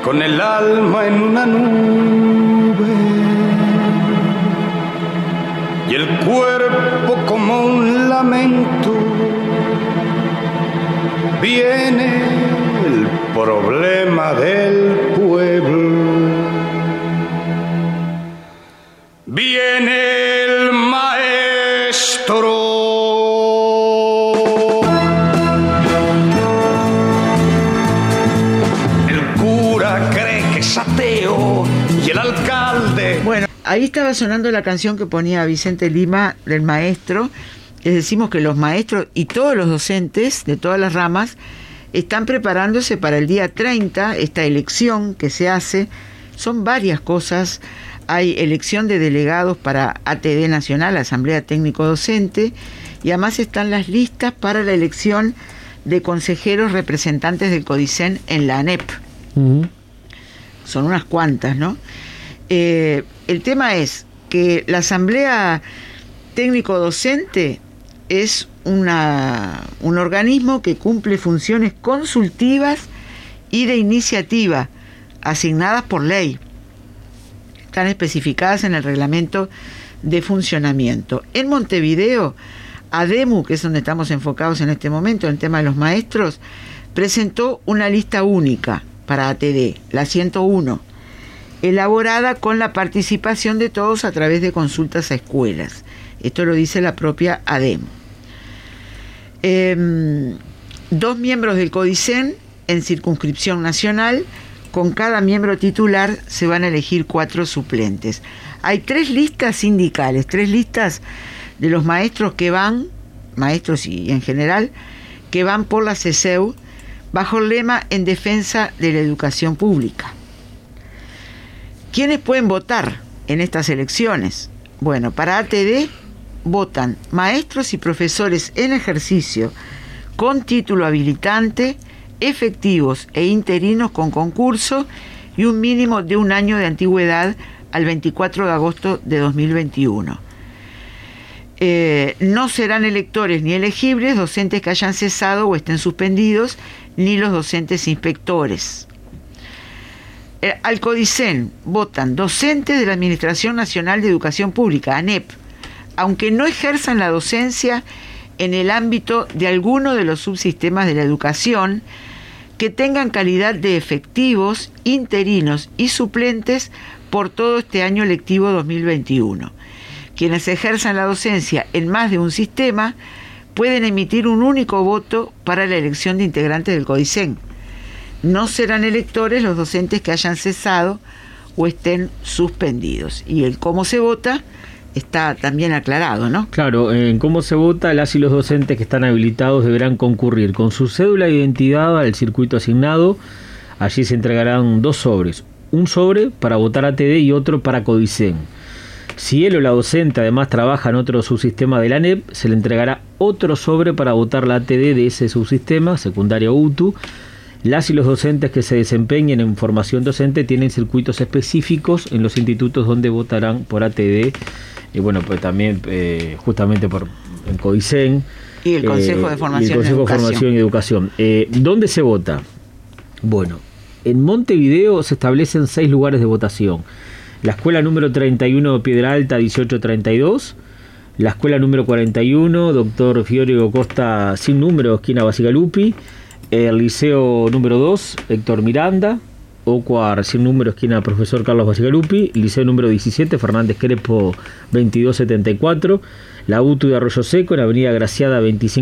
con el alma en una nube y el cuerpo como un lamento. Viene el problema del pueblo, viene el maestro. El cura cree que es ateo y el alcalde... Bueno, ahí estaba sonando la canción que ponía Vicente Lima del maestro. Les decimos que los maestros y todos los docentes de todas las ramas están preparándose para el día 30, esta elección que se hace. Son varias cosas. Hay elección de delegados para ATD Nacional, Asamblea Técnico Docente, y además están las listas para la elección de consejeros representantes del CODICEN en la ANEP. Son unas cuantas, ¿no? El tema es que la Asamblea Técnico Docente es un organismo que cumple funciones consultivas y de iniciativa asignadas por ley. Están especificadas en el reglamento de funcionamiento. En Montevideo, ADEMU, que es donde estamos enfocados en este momento, en el tema de los maestros, presentó una lista única para ATD, la 101, elaborada con la participación de todos a través de consultas a escuelas. Esto lo dice la propia ADEMU. 2 miembros del CODICEN en circunscripción nacional. Con cada miembro titular se van a elegir 4 suplentes. Hay 3 listas sindicales, 3 listas de los maestros que van, maestros y en general, que van por la CESEU bajo el lema en defensa de la educación pública. ¿Quiénes pueden votar en estas elecciones? Bueno, para ATD votan maestros y profesores en ejercicio con título habilitante, efectivos e interinos con concurso y un mínimo de 1 año de antigüedad al 24 de agosto de 2021. No serán electores ni elegibles docentes que hayan cesado o estén suspendidos, ni los docentes inspectores. Al CODICEN votan docentes de la Administración Nacional de Educación Pública, ANEP, aunque no ejerzan la docencia en el ámbito de alguno de los subsistemas de la educación, que tengan calidad de efectivos, interinos y suplentes por todo este año lectivo 2021. Quienes ejerzan la docencia en más de un sistema pueden emitir un único voto para la elección de integrantes del CODICEN. No serán electores los docentes que hayan cesado o estén suspendidos. Y el cómo se vota está también aclarado, ¿no? Claro, en cómo se vota, las y los docentes que están habilitados deberán concurrir con su cédula de identidad al circuito asignado. Allí se entregarán 2 sobres, un sobre para votar ATD y otro para CODICEN. Si él o la docente además trabaja en otro subsistema de la ANEP, se le entregará otro sobre para votar la ATD de ese subsistema, secundaria o UTU. Las y los docentes que se desempeñen en formación docente tienen circuitos específicos en los institutos donde votarán por ATD. Y bueno, pues también justamente por el CODICEN y el Consejo de Formación, y el Consejo de Formación y Educación. ¿Dónde se vota? Bueno, en Montevideo se establecen 6 lugares de votación. La escuela número 31 Piedra Alta 1832, la escuela número 41 Doctor Fiorio Costa sin número esquina Basigalupi, el liceo número 2 Héctor Miranda, Ocuar sin número esquina Profesor Carlos Basigalupi, liceo número 17 Fernández Crespo 2274, la UTU de Arroyo Seco en avenida Graciada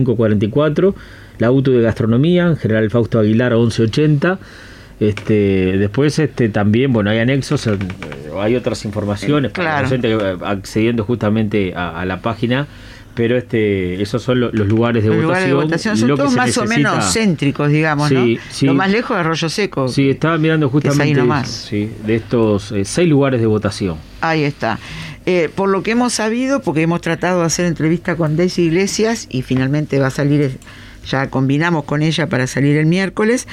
2544, la UTU de Gastronomía General Fausto Aguilar 1180. Después también, bueno, hay anexos, hay otras informaciones para la gente accediendo justamente a la página, pero esos son los lugares de votación. Lugares de votación son todos más o menos céntricos, digamos, sí, ¿no? Sí. Lo más lejos de Arroyo Seco. Sí, estaba mirando justamente de estos 6 lugares de votación. Ahí está. Por lo que hemos sabido, porque hemos tratado de hacer entrevista con Daisy Iglesias y finalmente va a salir, ya combinamos con ella para salir el miércoles,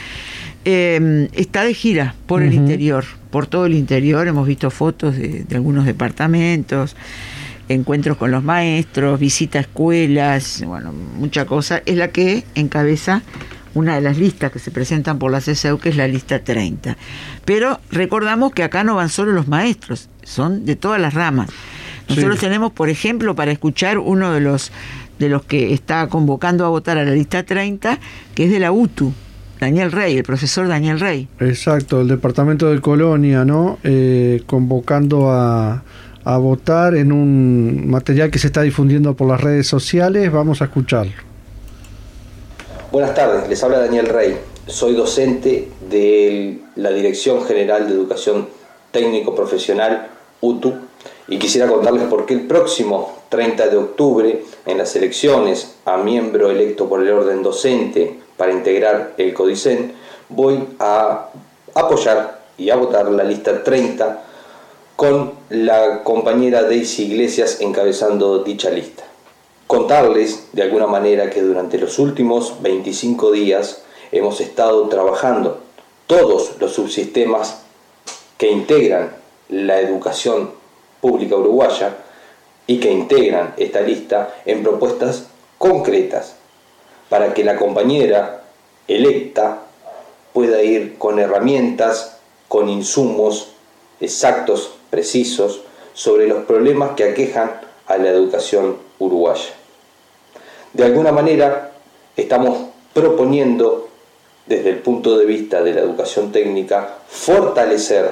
está de gira por el interior, por todo el interior. Hemos visto fotos de algunos departamentos, encuentros con los maestros, visita a escuelas, bueno, mucha cosa. Es la que encabeza una de las listas que se presentan por la CSEU, que es la lista 30. Pero recordamos que acá no van solo los maestros, son de todas las ramas. Nosotros tenemos, por ejemplo, para escuchar uno de los que está convocando a votar a la lista 30, que es de la UTU, Daniel Rey, el profesor Daniel Rey. Exacto, el departamento de Colonia, ¿no? Convocando a votar en un material que se está difundiendo por las redes sociales. Vamos a escucharlo. Buenas tardes, les habla Daniel Rey. Soy docente de la Dirección General de Educación Técnico Profesional, UTU, y quisiera contarles por qué el próximo 30 de octubre, en las elecciones a miembro electo por el orden docente para integrar el CODICEN, voy a apoyar y a votar la lista 30 con la compañera Daisy Iglesias encabezando dicha lista. Contarles de alguna manera que durante los últimos 25 días hemos estado trabajando todos los subsistemas que integran la educación pública uruguaya y que integran esta lista en propuestas concretas para que la compañera electa pueda ir con herramientas, con insumos exactos, precisos, sobre los problemas que aquejan a la educación uruguaya. De alguna manera estamos proponiendo, desde el punto de vista de la educación técnica, fortalecer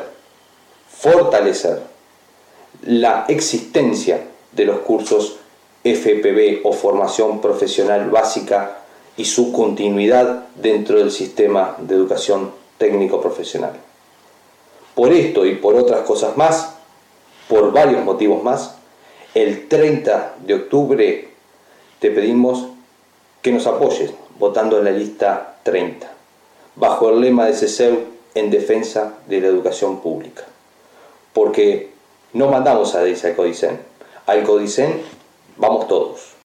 la existencia de los cursos FPB o formación profesional básica y su continuidad dentro del sistema de educación técnico profesional. Por esto y por otras cosas más, por varios motivos más, el 30 de octubre te pedimos que nos apoyes votando en la lista 30, bajo el lema de CSEU en defensa de la educación pública. Porque no mandamos a Daisy al CODICEN vamos todos.